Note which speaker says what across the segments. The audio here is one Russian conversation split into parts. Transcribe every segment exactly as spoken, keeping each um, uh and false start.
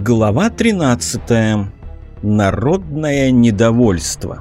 Speaker 1: Глава тринадцатая. Народное недовольство.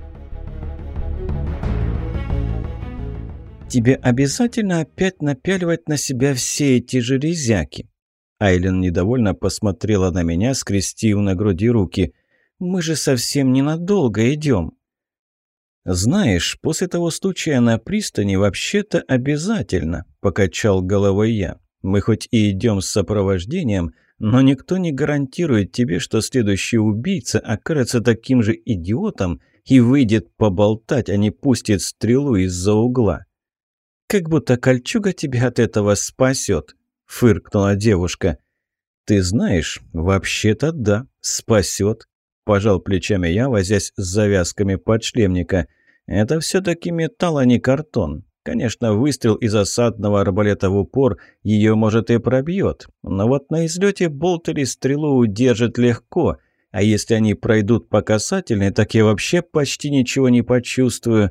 Speaker 1: «Тебе обязательно опять напяливать на себя все эти железяки?» Айлин недовольно посмотрела на меня, скрестив на груди руки. «Мы же совсем ненадолго идем». «Знаешь, после того случая на пристани вообще-то обязательно», – покачал головой я. «Мы хоть и идем с сопровождением, но никто не гарантирует тебе, что следующий убийца окажется таким же идиотом и выйдет поболтать, а не пустит стрелу из-за угла». «Как будто кольчуга тебя от этого спасет», – фыркнула девушка. «Ты знаешь, вообще-то да, спасет», – пожал плечами я, возясь с завязками подшлемника. «Это все-таки металл, а не картон. Конечно, выстрел из осадного арбалета в упор ее, может, и пробьет, но вот на излете болт или стрелу удержит легко, а если они пройдут по касательной, так я вообще почти ничего не почувствую.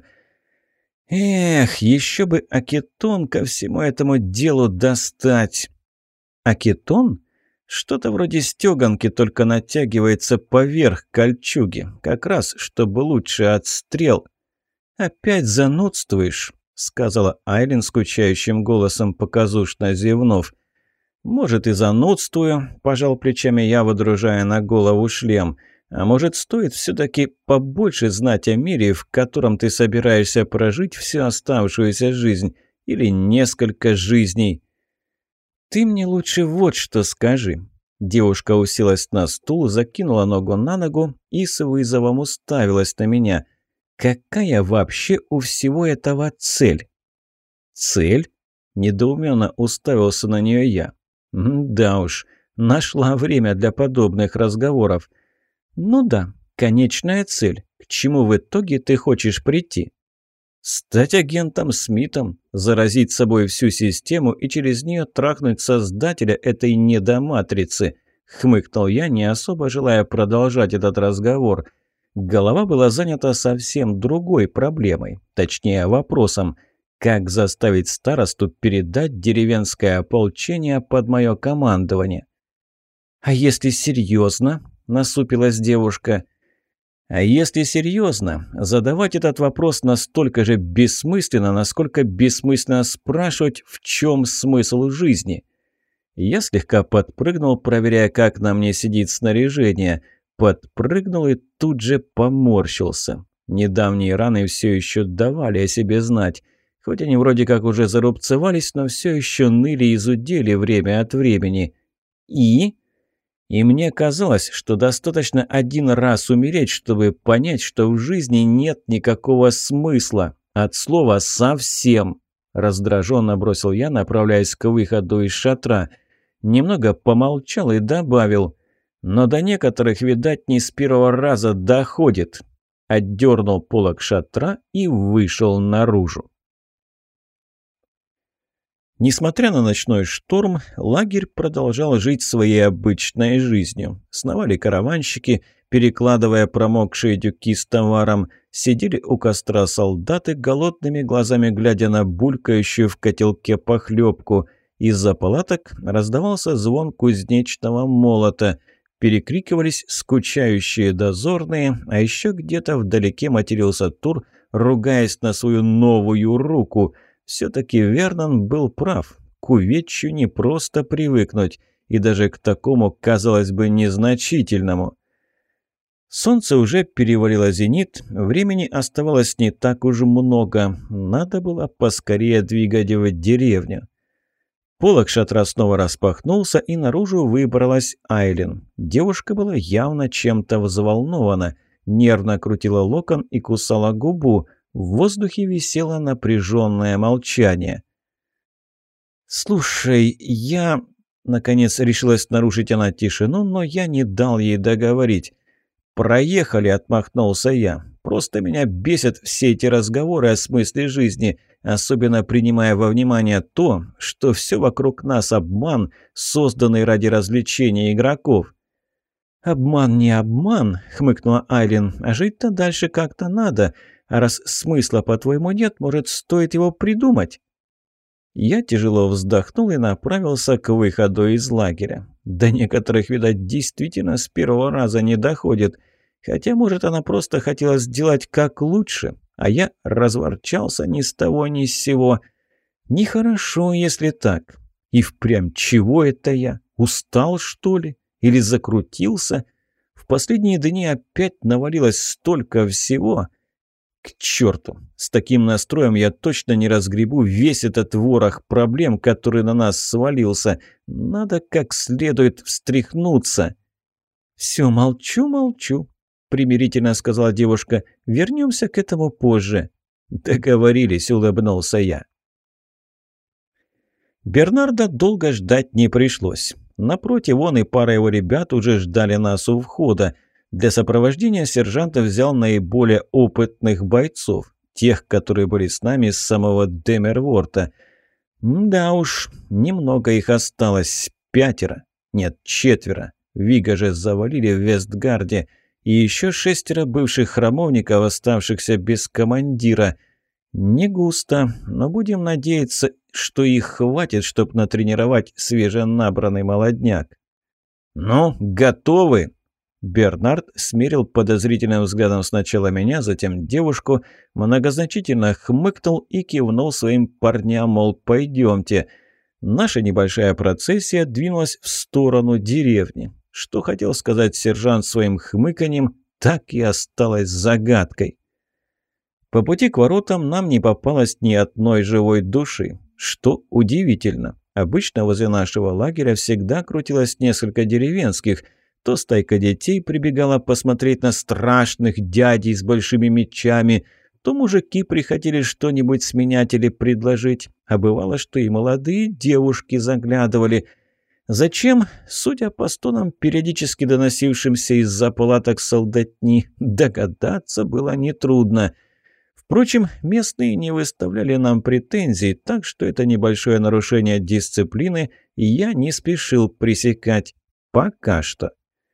Speaker 1: Эх, еще бы акетон ко всему этому делу достать». «Акетон?» Что-то вроде стеганки, только натягивается поверх кольчуги, как раз, чтобы лучше отстрел. «Опять занудствуешь», — сказала Айлин скучающим голосом, показушно зевнув. «Может, и занудствую», — пожал плечами я, водружая на голову шлем. «А может, стоит все-таки побольше знать о мире, в котором ты собираешься прожить всю оставшуюся жизнь, или несколько жизней?» «Ты мне лучше вот что скажи». Девушка уселась на стул, закинула ногу на ногу и с вызовом уставилась на меня. «Какая вообще у всего этого цель?» «Цель?» – недоуменно уставился на нее я. «Да уж, нашла время для подобных разговоров». «Ну да, конечная цель. К чему в итоге ты хочешь прийти?» «Стать агентом Смитом, заразить собой всю систему и через нее трахнуть создателя этой недоматрицы», — хмыкнул я, не особо желая продолжать этот разговор. Голова была занята совсем другой проблемой, точнее вопросом, как заставить старосту передать деревенское ополчение под мое командование. «А если серьезно?» — насупилась девушка. А если серьезно, задавать этот вопрос настолько же бессмысленно, насколько бессмысленно спрашивать, в чем смысл жизни. Я слегка подпрыгнул, проверяя, как на мне сидит снаряжение. Подпрыгнул и тут же поморщился. Недавние раны все еще давали о себе знать. Хоть они вроде как уже зарубцевались, но все еще ныли и зудели время от времени. И... И мне казалось, что достаточно один раз умереть, чтобы понять, что в жизни нет никакого смысла. От слова «совсем». Раздраженно бросил я, направляясь к выходу из шатра. Немного помолчал и добавил. Но до некоторых, видать, не с первого раза доходит. Отдернул полог шатра и вышел наружу. Несмотря на ночной шторм, лагерь продолжал жить своей обычной жизнью. Сновали караванщики, перекладывая промокшие тюки с товаром, сидели у костра солдаты, голодными глазами глядя на булькающую в котелке похлебку. Из-за палаток раздавался звон кузнечного молота. Перекрикивались скучающие дозорные, а еще где-то вдалеке матерился Тур, ругаясь на свою новую руку – все-таки Вернон был прав. К увечью не просто привыкнуть, и даже к такому, казалось бы, незначительному. Солнце уже перевалило зенит, времени оставалось не так уж много. Надо было поскорее двигать в деревню. Полог шатра снова распахнулся, и наружу выбралась Айлин. Девушка была явно чем-то взволнована, нервно крутила локон и кусала губу. В воздухе висело напряженное молчание. «Слушай, я...» Наконец решилась нарушить она тишину, но я не дал ей договорить. «Проехали», — отмахнулся я. «Просто меня бесят все эти разговоры о смысле жизни, особенно принимая во внимание то, что все вокруг нас обман, созданный ради развлечения игроков». «Обман не обман», — хмыкнула Айлин, — «а жить-то дальше как-то надо. А раз смысла, по-твоему, нет, может, стоит его придумать?» Я тяжело вздохнул и направился к выходу из лагеря. До некоторых, видать, действительно с первого раза не доходит. Хотя, может, она просто хотела сделать как лучше, а я разворчался ни с того ни с сего. Нехорошо, если так. И впрямь, чего это я? Устал, что ли? Или закрутился? В последние дни опять навалилось столько всего. К черту! С таким настроем я точно не разгребу весь этот ворох проблем, который на нас свалился. Надо как следует встряхнуться. «Все, молчу, молчу», — примирительно сказала девушка. «Вернемся к этому позже». «Договорились», — улыбнулся я. Бернарда долго ждать не пришлось. Напротив, он и пара его ребят уже ждали нас у входа. Для сопровождения сержант взял наиболее опытных бойцов, тех, которые были с нами с самого Демерворта. Да уж, немного их осталось, пятеро, нет, четверо. Вига же завалили в Вестгарде, и еще шестеро бывших храмовников, оставшихся без командира. Не густо, но будем надеяться, что их хватит, чтобы натренировать свеженабранный молодняк. «Ну, готовы?» Бернард смерил подозрительным взглядом сначала меня, затем девушку, многозначительно хмыкнул и кивнул своим парням, мол, пойдемте. Наша небольшая процессия двинулась в сторону деревни. Что хотел сказать сержант своим хмыканьем, так и осталось загадкой. По пути к воротам нам не попалось ни одной живой души, что удивительно. Обычно возле нашего лагеря всегда крутилось несколько деревенских. То стайка детей прибегала посмотреть на страшных дядей с большими мечами, то мужики приходили что-нибудь сменять или предложить, а бывало, что и молодые девушки заглядывали. Зачем, судя по стонам, периодически доносившимся из-за палаток солдатни, догадаться было нетрудно. Впрочем, местные не выставляли нам претензий, так что это небольшое нарушение дисциплины я не спешил пресекать. Пока что.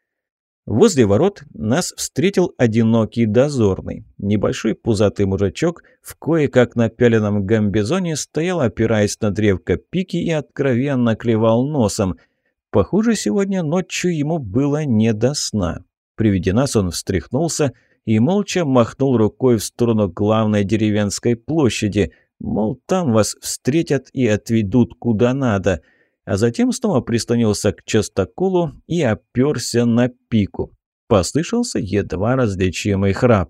Speaker 1: Возле ворот нас встретил одинокий дозорный. Небольшой пузатый мужичок в кое-как напяленном гамбизоне стоял, опираясь на древко пики, и откровенно клевал носом. Похоже, сегодня ночью ему было не до сна. При виде нас он встряхнулся и молча махнул рукой в сторону главной деревенской площади, мол, там вас встретят и отведут куда надо, а затем снова прислонился к частоколу и оперся на пику. Послышался едва различимый храп.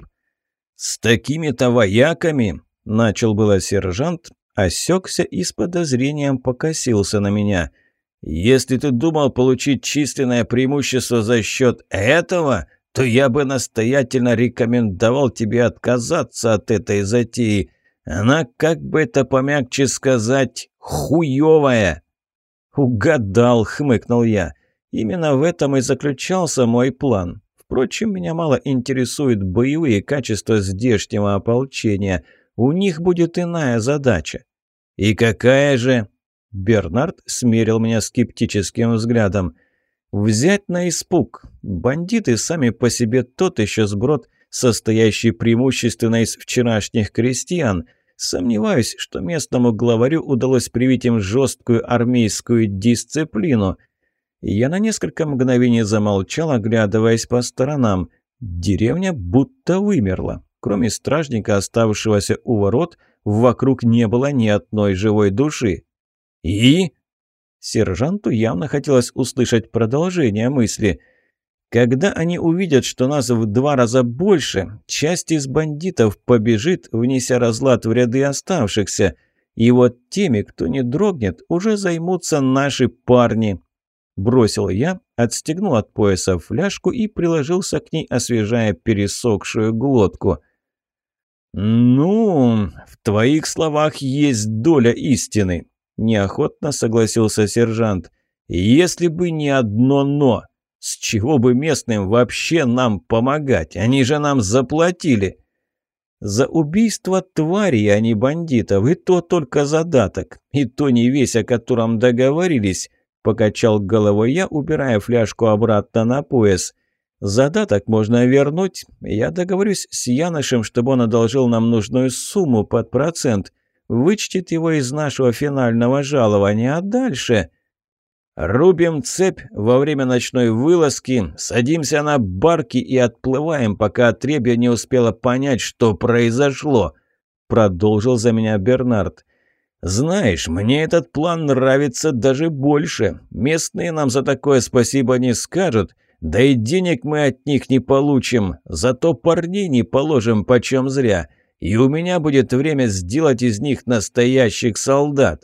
Speaker 1: «С такими-то вояками!» – начал было сержант, осекся и с подозрением покосился на меня. «Если ты думал получить численное преимущество за счет этого, то я бы настоятельно рекомендовал тебе отказаться от этой затеи. Она, как бы это помягче сказать, хуёвая». «Угадал», — хмыкнул я. «Именно в этом и заключался мой план. Впрочем, меня мало интересуют боевые качества здешнего ополчения. У них будет иная задача». «И какая же?» Бернард смерил меня скептическим взглядом. «Взять на испуг. Бандиты сами по себе тот еще сброд, состоящий преимущественно из вчерашних крестьян. Сомневаюсь, что местному главарю удалось привить им жесткую армейскую дисциплину». Я на несколько мгновений замолчал, оглядываясь по сторонам. Деревня будто вымерла. Кроме стражника, оставшегося у ворот, вокруг не было ни одной живой души. «И?» Сержанту явно хотелось услышать продолжение мысли. «Когда они увидят, что нас в два раза больше, часть из бандитов побежит, внеся разлад в ряды оставшихся. И вот теми, кто не дрогнет, уже займутся наши парни». Бросил я, отстегнул от пояса фляжку и приложился к ней, освежая пересохшую глотку. «Ну, в твоих словах есть доля истины», – неохотно согласился сержант. «Если бы не одно «но». С чего бы местным вообще нам помогать? Они же нам заплатили». «За убийство тварей, а не бандитов, и то только задаток, и то не весь, о котором договорились», – покачал головой я, убирая фляжку обратно на пояс. «Задаток можно вернуть. Я договорюсь с Янышем, чтобы он одолжил нам нужную сумму под процент. вычтет его из нашего финального жалования, а дальше... Рубим цепь во время ночной вылазки, садимся на барки и отплываем, пока отребье не успела понять, что произошло», — продолжил за меня Бернард. «Знаешь, мне этот план нравится даже больше. Местные нам за такое спасибо не скажут, да и денег мы от них не получим, зато парней не положим почем зря, и у меня будет время сделать из них настоящих солдат».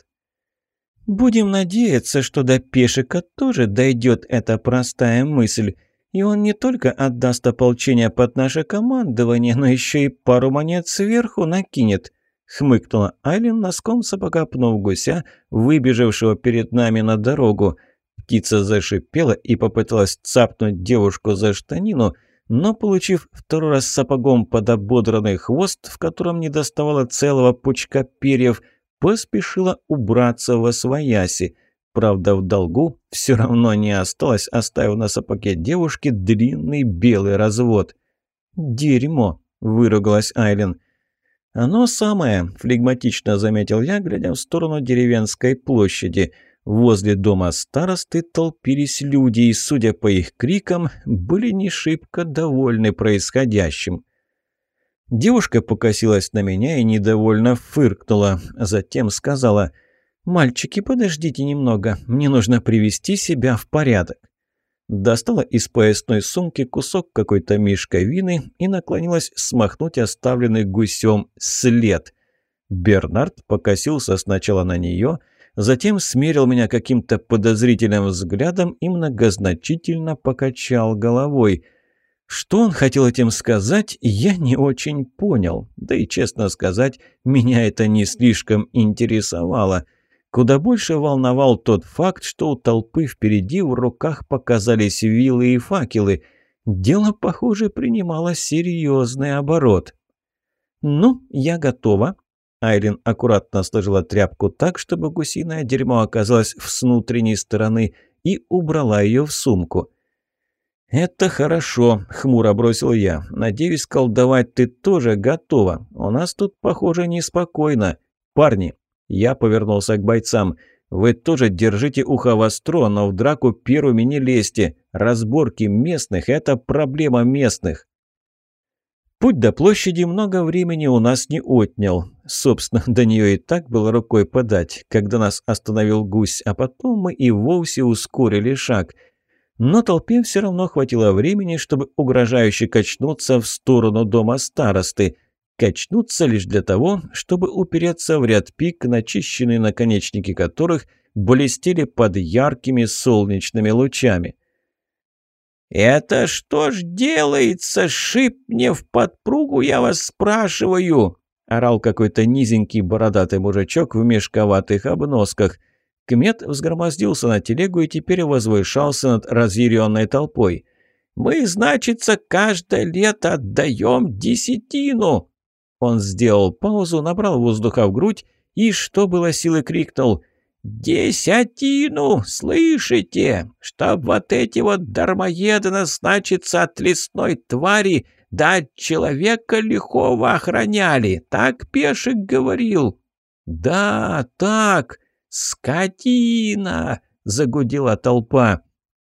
Speaker 1: «Будем надеяться, что до Пешика тоже дойдет эта простая мысль, и он не только отдаст ополчение под наше командование, но еще и пару монет сверху накинет», — хмыкнула Айлин, носком сапога пнув гуся, выбежавшего перед нами на дорогу. Птица зашипела и попыталась цапнуть девушку за штанину, но, получив второй раз сапогом под ободранный хвост, в котором не доставало целого пучка перьев, поспешила убраться восвояси. Правда, в долгу все равно не осталось, оставив на сапоге девушки длинный белый развод. «Дерьмо!» – выругалась Айлин. «Оно самое», – флегматично заметил я, глядя в сторону деревенской площади. Возле дома старосты толпились люди и, судя по их крикам, были не шибко довольны происходящим. Девушка покосилась на меня и недовольно фыркнула. Затем сказала: «Мальчики, подождите немного, мне нужно привести себя в порядок». Достала из поясной сумки кусок какой-то мешковины и наклонилась смахнуть оставленный гусем след. Бернард покосился сначала на нее, затем смерил меня каким-то подозрительным взглядом и многозначительно покачал головой. Что он хотел этим сказать, я не очень понял. Да и, честно сказать, меня это не слишком интересовало. Куда больше волновал тот факт, что у толпы впереди в руках показались вилы и факелы. Дело, похоже, принимало серьезный оборот. «Ну, я готова». Айлин аккуратно сложила тряпку так, чтобы гусиное дерьмо оказалось с внутренней стороны, и убрала ее в сумку. «Это хорошо», — хмуро бросил я. «Надеюсь, колдовать ты тоже готова. У нас тут, похоже, неспокойно. Парни», — я повернулся к бойцам, — «вы тоже держите ухо востро, но в драку первыми не лезьте. Разборки местных — это проблема местных». Путь до площади много времени у нас не отнял. Собственно, до нее и так было рукой подать, когда нас остановил гусь, а потом мы и вовсе ускорили шаг. Но толпе все равно хватило времени, чтобы угрожающе качнуться в сторону дома старосты. Качнуться лишь для того, чтобы упереться в ряд пик, начищенные наконечники которых блестели под яркими солнечными лучами. «Это что ж делается? Шип мне в подпругу, я вас спрашиваю!» – орал какой-то низенький бородатый мужичок в мешковатых обносках. Кмет взгромоздился на телегу и теперь возвышался над разъяренной толпой. «Мы, значится, каждое лето отдаем десятину!» Он сделал паузу, набрал воздуха в грудь и, что было силы, крикнул: «Десятину! Слышите? Чтоб вот эти вот дармоеды нас, значится, от лесной твари да от человека лихого охраняли! Так Пешик говорил!» «Да, так! Скотина!» — загудела толпа.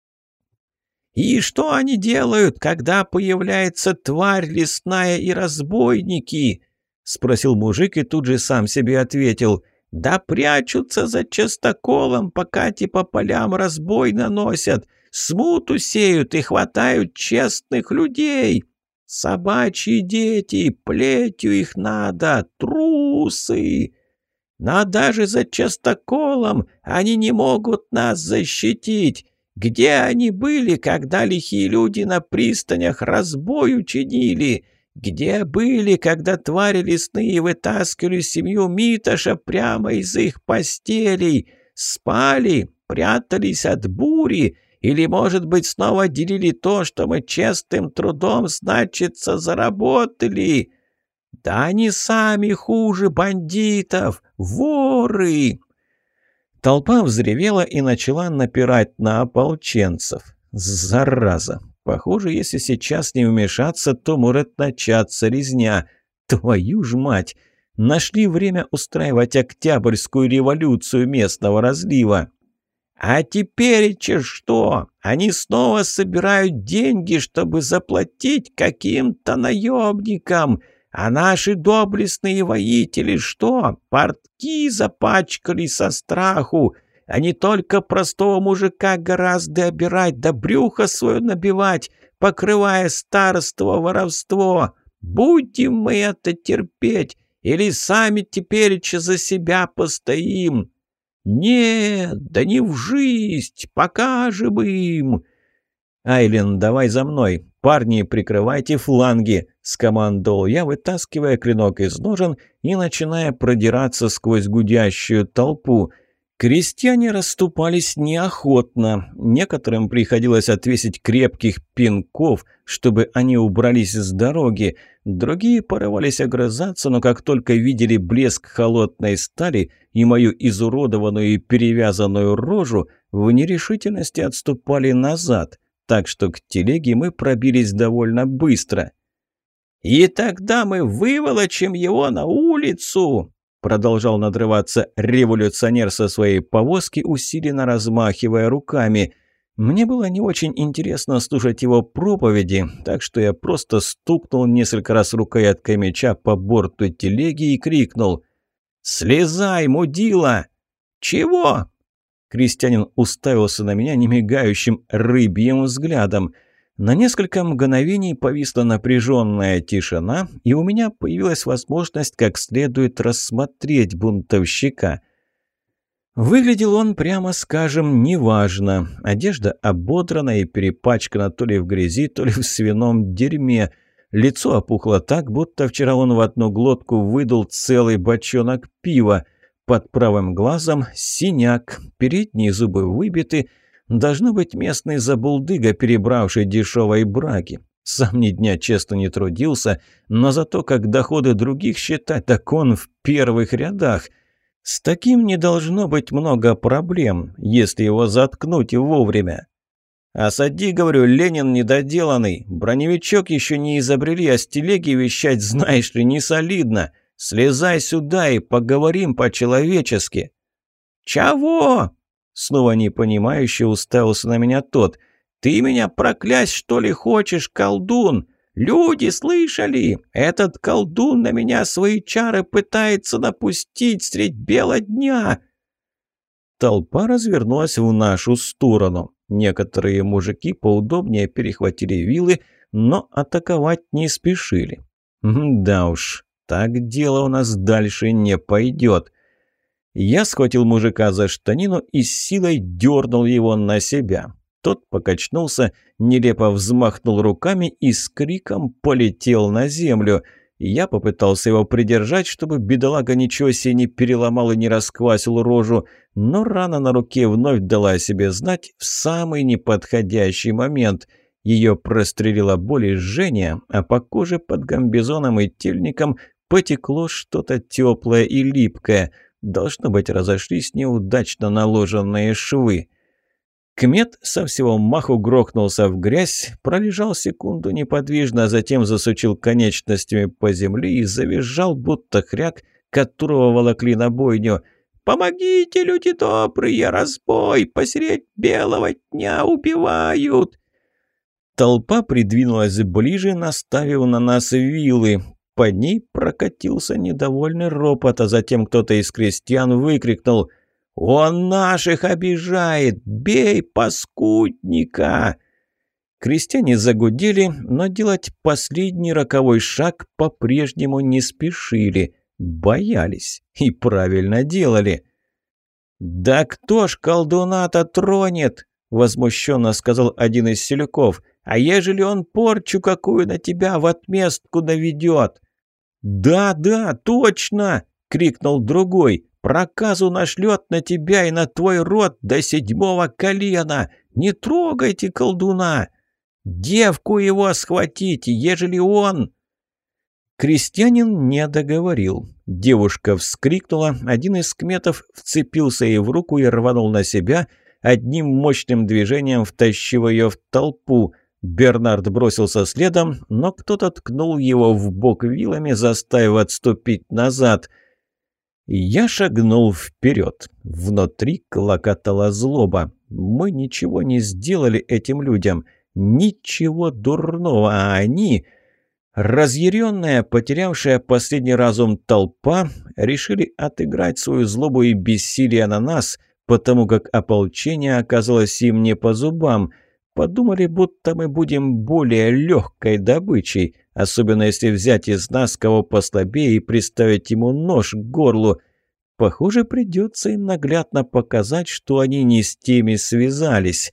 Speaker 1: «И что они делают, когда появляется тварь лесная и разбойники?» — спросил мужик и тут же сам себе ответил: «Да прячутся за частоколом, пока те по полям разбой наносят, смуту сеют и хватают честных людей. Собачьи дети, плетью их надо, трусы. Но даже за частоколом они не могут нас защитить. Где они были, когда лихие люди на пристанях разбой учинили? Где были, когда твари лесные вытаскивали семью Митоша прямо из их постелей? Спали, прятались от бури? Или, может быть, снова делили то, что мы честным трудом, значится, заработали? Да они сами хуже бандитов, воры!» Толпа взревела и начала напирать на ополченцев. Зараза! Похоже, если сейчас не вмешаться, то может начаться резня. Твою ж мать! Нашли время устраивать Октябрьскую революцию местного разлива. А теперь-че что? Они снова собирают деньги, чтобы заплатить каким-то наемникам. А наши доблестные воители что? Портки запачкали со страху. Они только простого мужика гораздо обирать, да брюхо свое набивать, покрывая старство, воровство. Будем мы это терпеть, или сами теперь-че за себя постоим? «Нет, да не в жизнь! Покажем им!» «Айлин, давай за мной! Парни, прикрывайте фланги!» — скомандовал я, вытаскивая клинок из ножен и начиная продираться сквозь гудящую толпу. Крестьяне расступались неохотно. Некоторым приходилось отвесить крепких пинков, чтобы они убрались с дороги. Другие порывались огрызаться, но как только видели блеск холодной стали и мою изуродованную и перевязанную рожу, в нерешительности отступали назад. Так что к телеге мы пробились довольно быстро. «И тогда мы выволочим его на улицу!» Продолжал надрываться революционер со своей повозки, усиленно размахивая руками. Мне было не очень интересно слушать его проповеди, так что я просто стукнул несколько раз рукояткой меча по борту телеги и крикнул: «Слезай, мудила!» «Чего?» Крестьянин уставился на меня немигающим рыбьим взглядом. На несколько мгновений повисла напряженная тишина, и у меня появилась возможность как следует рассмотреть бунтовщика. Выглядел он, прямо скажем, неважно. Одежда ободрана и перепачкана то ли в грязи, то ли в свином дерьме. Лицо опухло так, будто вчера он в одну глотку выдул целый бочонок пива. Под правым глазом синяк, передние зубы выбиты. Должно быть местный забулдыга, перебравший дешевой браги. Сам ни дня честно не трудился, но зато как доходы других считать, так он в первых рядах. С таким не должно быть много проблем, если его заткнуть вовремя. «Осади, — говорю, — Ленин недоделанный. Броневичок еще не изобрели, а с телеги вещать, знаешь ли, не солидно. Слезай сюда и поговорим по-человечески». «Чего?» Снова непонимающе уставился на меня тот. «Ты меня проклясть, что ли, хочешь, колдун? Люди слышали? Этот колдун на меня свои чары пытается напустить средь бела дня!» Толпа развернулась в нашу сторону. Некоторые мужики поудобнее перехватили вилы, но атаковать не спешили. Да уж, так дело у нас дальше не пойдет. Я схватил мужика за штанину и с силой дернул его на себя. Тот покачнулся, нелепо взмахнул руками и с криком полетел на землю. Я попытался его придержать, чтобы бедолага ничего себе не переломал и не расквасил рожу, но рана на руке вновь дала о себе знать в самый неподходящий момент. Ее прострелила боль и жжение, а по коже под гамбизоном и тельником потекло что-то теплое и липкое. Должно быть, разошлись неудачно наложенные швы. Кмет со всего маху грохнулся в грязь, пролежал секунду неподвижно, а затем засучил конечностями по земле и завизжал, будто хряк, которого волокли на бойню. «Помогите, люди добрые, разбой! Посредь белого дня убивают!» Толпа придвинулась ближе, наставив на нас вилы. По ней прокатился недовольный ропот, а затем кто-то из крестьян выкрикнул: «Он наших обижает! Бей, паскудника!» Крестьяне загудели, но делать последний роковой шаг по-прежнему не спешили. Боялись. И правильно делали. «Да кто ж колдуна-то тронет?» — возмущенно сказал один из селюков. «А ежели он порчу какую на тебя в отместку наведет?» «Да, да, точно!» — крикнул другой. «Проказу нашлет на тебя и на твой род до седьмого колена! Не трогайте колдуна! Девку его схватите, ежели он...» Крестьянин не договорил. Девушка вскрикнула, один из кметов вцепился ей в руку и рванул на себя, одним мощным движением втащив ее в толпу. Бернард бросился следом, но кто-то ткнул его в бок вилами, заставив отступить назад. Я шагнул вперед. Внутри клокотала злоба. Мы ничего не сделали этим людям. Ничего дурного, а они... Разъяренная, потерявшая последний разум толпа, решили отыграть свою злобу и бессилие на нас, потому как ополчение оказалось им не по зубам. Подумали, будто мы будем более легкой добычей, особенно если взять из нас кого послабее и приставить ему нож к горлу. Похоже, придется им наглядно показать, что они не с теми связались.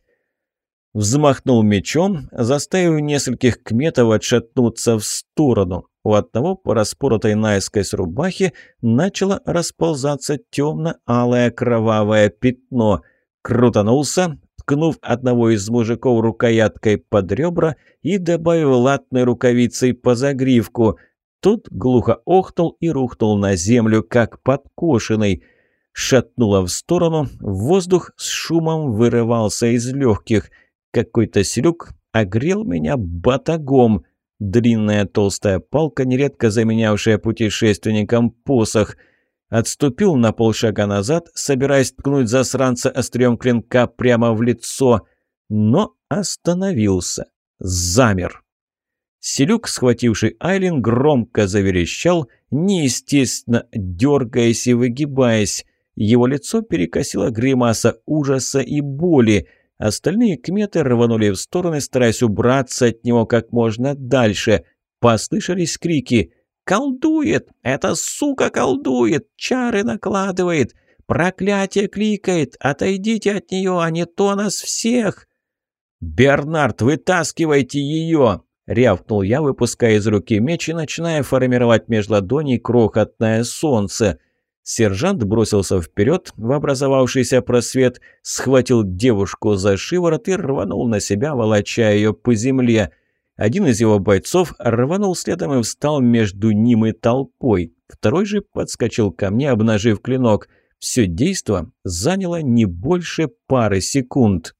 Speaker 1: Взмахнул мечом, заставив нескольких кметов отшатнуться в сторону. У одного по распоротой наискось рубахе начало расползаться темно-алое кровавое пятно. Крутанулся, ткнув одного из мужиков рукояткой под ребра и добавив латной рукавицей по загривку. Тот глухо охнул и рухнул на землю, как подкошенный. Шатнуло в сторону, воздух с шумом вырывался из легких. Какой-то селюк огрел меня батагом. Длинная толстая палка, нередко заменявшая путешественникам посох. Отступил на полшага назад, собираясь ткнуть засранца острием клинка прямо в лицо, но остановился. Замер. Селюк, схвативший Айлин, громко заверещал, неестественно дергаясь и выгибаясь. Его лицо перекосило гримаса ужаса и боли. Остальные кметы рванули в стороны, стараясь убраться от него как можно дальше. Послышались крики: «Колдует! Эта сука колдует! Чары накладывает! Проклятие кликает! Отойдите от нее, а не то нас всех!» «Бернард, вытаскивайте ее!» — рявкнул я, выпуская из руки меч и начиная формировать меж ладоней крохотное солнце. Сержант бросился вперед в образовавшийся просвет, схватил девушку за шиворот и рванул на себя, волоча ее по земле. Один из его бойцов рванул следом и встал между ним и толпой. Второй же подскочил ко мне, обнажив клинок. Все действо заняло не больше пары секунд.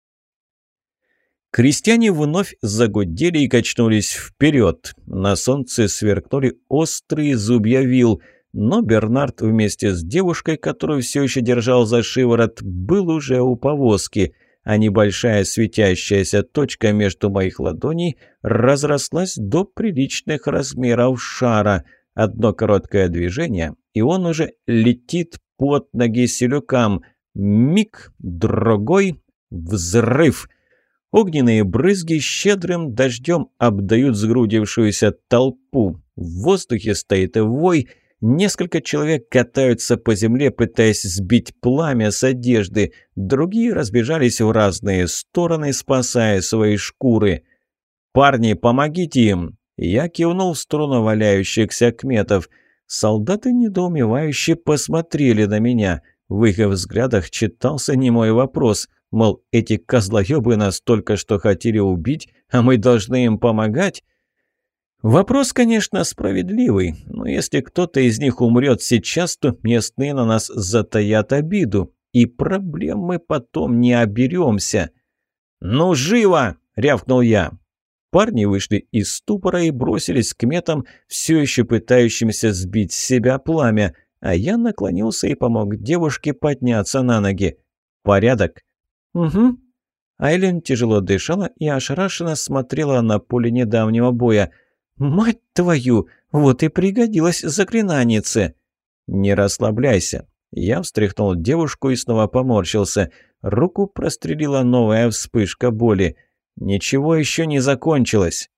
Speaker 1: Крестьяне вновь загудели и качнулись вперед. На солнце сверкнули острые зубья вил. Но Бернард вместе с девушкой, которую все еще держал за шиворот, был уже у повозки, а небольшая светящаяся точка между моих ладоней разрослась до приличных размеров шара. Одно короткое движение, и он уже летит под ноги селюкам. Миг, другой, взрыв. Огненные брызги щедрым дождем обдают сгрудившуюся толпу. В воздухе стоит вой. Несколько человек катаются по земле, пытаясь сбить пламя с одежды. Другие разбежались в разные стороны, спасая свои шкуры. «Парни, помогите им!» Я кивнул в сторону валяющихся кметов. Солдаты недоумевающе посмотрели на меня. В их взглядах читался немой вопрос. Мол, эти козлоёбы нас только что хотели убить, а мы должны им помогать? Вопрос, конечно, справедливый, но если кто-то из них умрет сейчас, то местные на нас затаят обиду, и проблем мы потом не оберемся. «Ну, живо!» — рявкнул я. Парни вышли из ступора и бросились к метам, все еще пытающимся сбить с себя пламя, а я наклонился и помог девушке подняться на ноги. «Порядок?» «Угу». Айлин тяжело дышала и ошарашенно смотрела на поле недавнего боя. «Мать твою! Вот и пригодилась заклинанице!» «Не расслабляйся!» Я встряхнул девушку и снова поморщился. Руку прострелила новая вспышка боли. «Ничего еще не закончилось!»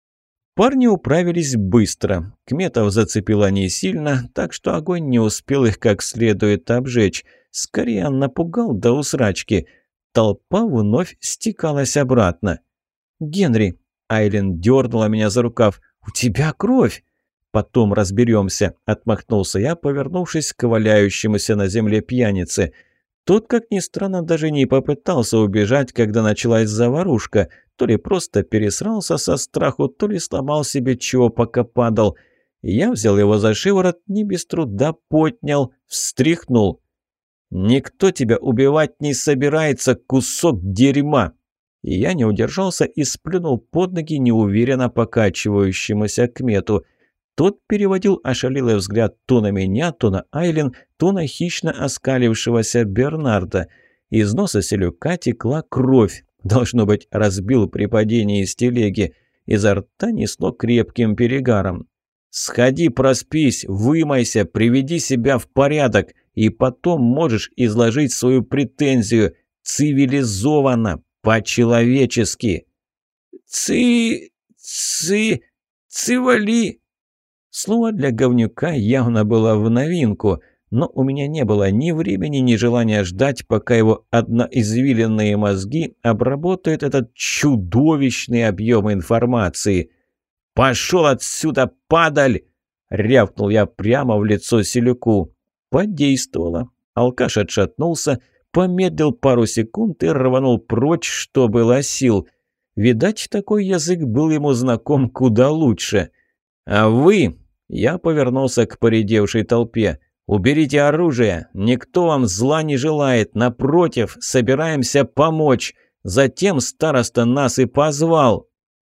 Speaker 1: Парни управились быстро. Кметов зацепило не сильно, так что огонь не успел их как следует обжечь. Скорее он напугал до усрачки. Толпа вновь стекалась обратно. «Генри!» — Айлин дернула меня за рукав. «У тебя кровь!» «Потом разберемся», — отмахнулся я, повернувшись к валяющемуся на земле пьянице. Тот, как ни странно, даже не попытался убежать, когда началась заварушка. То ли просто пересрался со страху, то ли сломал себе чего, пока падал. Я взял его за шиворот, не без труда поднял, встряхнул. «Никто тебя убивать не собирается, кусок дерьма!» И я не удержался и сплюнул под ноги неуверенно покачивающемуся Кмету. Тот переводил ошалелый взгляд то на меня, то на Айлен, то на хищно оскалившегося Бернарда. Из носа селюка текла кровь. Должно быть, разбил при падении с телеги. Изо рта несло крепким перегаром. «Сходи, проспись, вымойся, приведи себя в порядок, и потом можешь изложить свою претензию. Цивилизованно, по-человечески». «Ци... ци... цивали...» Слово для говнюка явно было в новинку, но у меня не было ни времени, ни желания ждать, пока его одноизвиленные мозги обработают этот чудовищный объем информации. «Пошел отсюда, падаль!» — рявкнул я прямо в лицо селюку. Подействовало. Алкаш отшатнулся, помедлил пару секунд и рванул прочь, что было сил. Видать, такой язык был ему знаком куда лучше. «А вы...» — я повернулся к поредевшей толпе. «Уберите оружие! Никто вам зла не желает! Напротив, собираемся помочь! Затем староста нас и позвал!»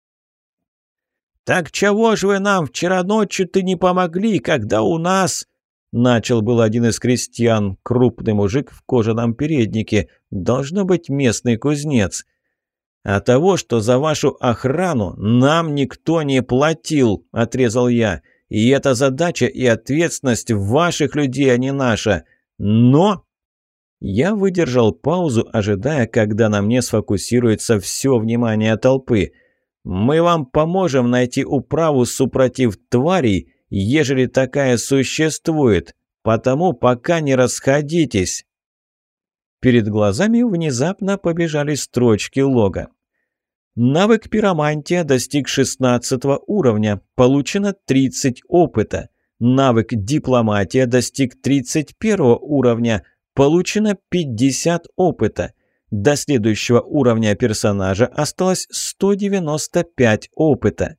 Speaker 1: «Так чего ж вы нам вчера ночью-то не помогли, когда у нас...» Начал был один из крестьян, крупный мужик в кожаном переднике, должно быть местный кузнец. «А того, что за вашу охрану нам никто не платил», — отрезал я. «И эта задача и ответственность ваших людей, а не наша. Но...» Я выдержал паузу, ожидая, когда на мне сфокусируется все внимание толпы. «Мы вам поможем найти управу супротив тварей, ежели такая существует. Потому пока не расходитесь». Перед глазами внезапно побежали строчки лога. Навык пиромантия достиг шестнадцатого уровня, получено тридцать опыта. Навык дипломатия достиг тридцать первого уровня, получено пятьдесят опыта. До следующего уровня персонажа осталось сто девяносто пять опыта.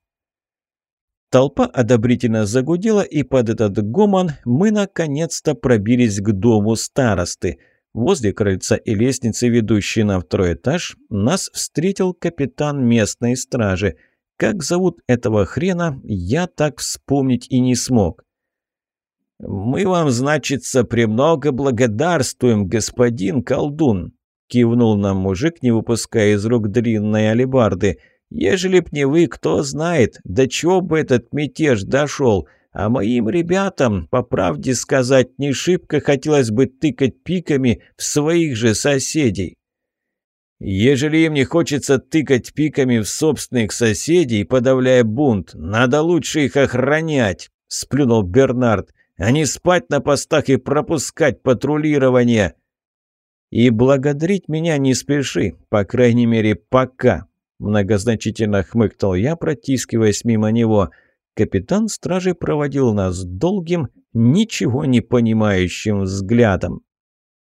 Speaker 1: Толпа одобрительно загудела, и под этот гомон мы наконец-то пробились к дому старосты. Возле крыльца и лестницы, ведущей на второй этаж, нас встретил капитан местной стражи. Как зовут этого хрена, я так вспомнить и не смог. «Мы вам, значится, премного благодарствуем, господин колдун», — кивнул нам мужик, не выпуская из рук длинной алебарды. «Ежели б не вы, кто знает, до чего бы этот мятеж дошел. А моим ребятам, по правде сказать, не шибко хотелось бы тыкать пиками в своих же соседей». «Ежели им не хочется тыкать пиками в собственных соседей, подавляя бунт, надо лучше их охранять», — сплюнул Бернард, «а не спать на постах и пропускать патрулирование». «И благодарить меня не спеши, по крайней мере, пока», — многозначительно хмыкнул я, протискиваясь мимо него. Капитан стражи проводил нас долгим, ничего не понимающим взглядом.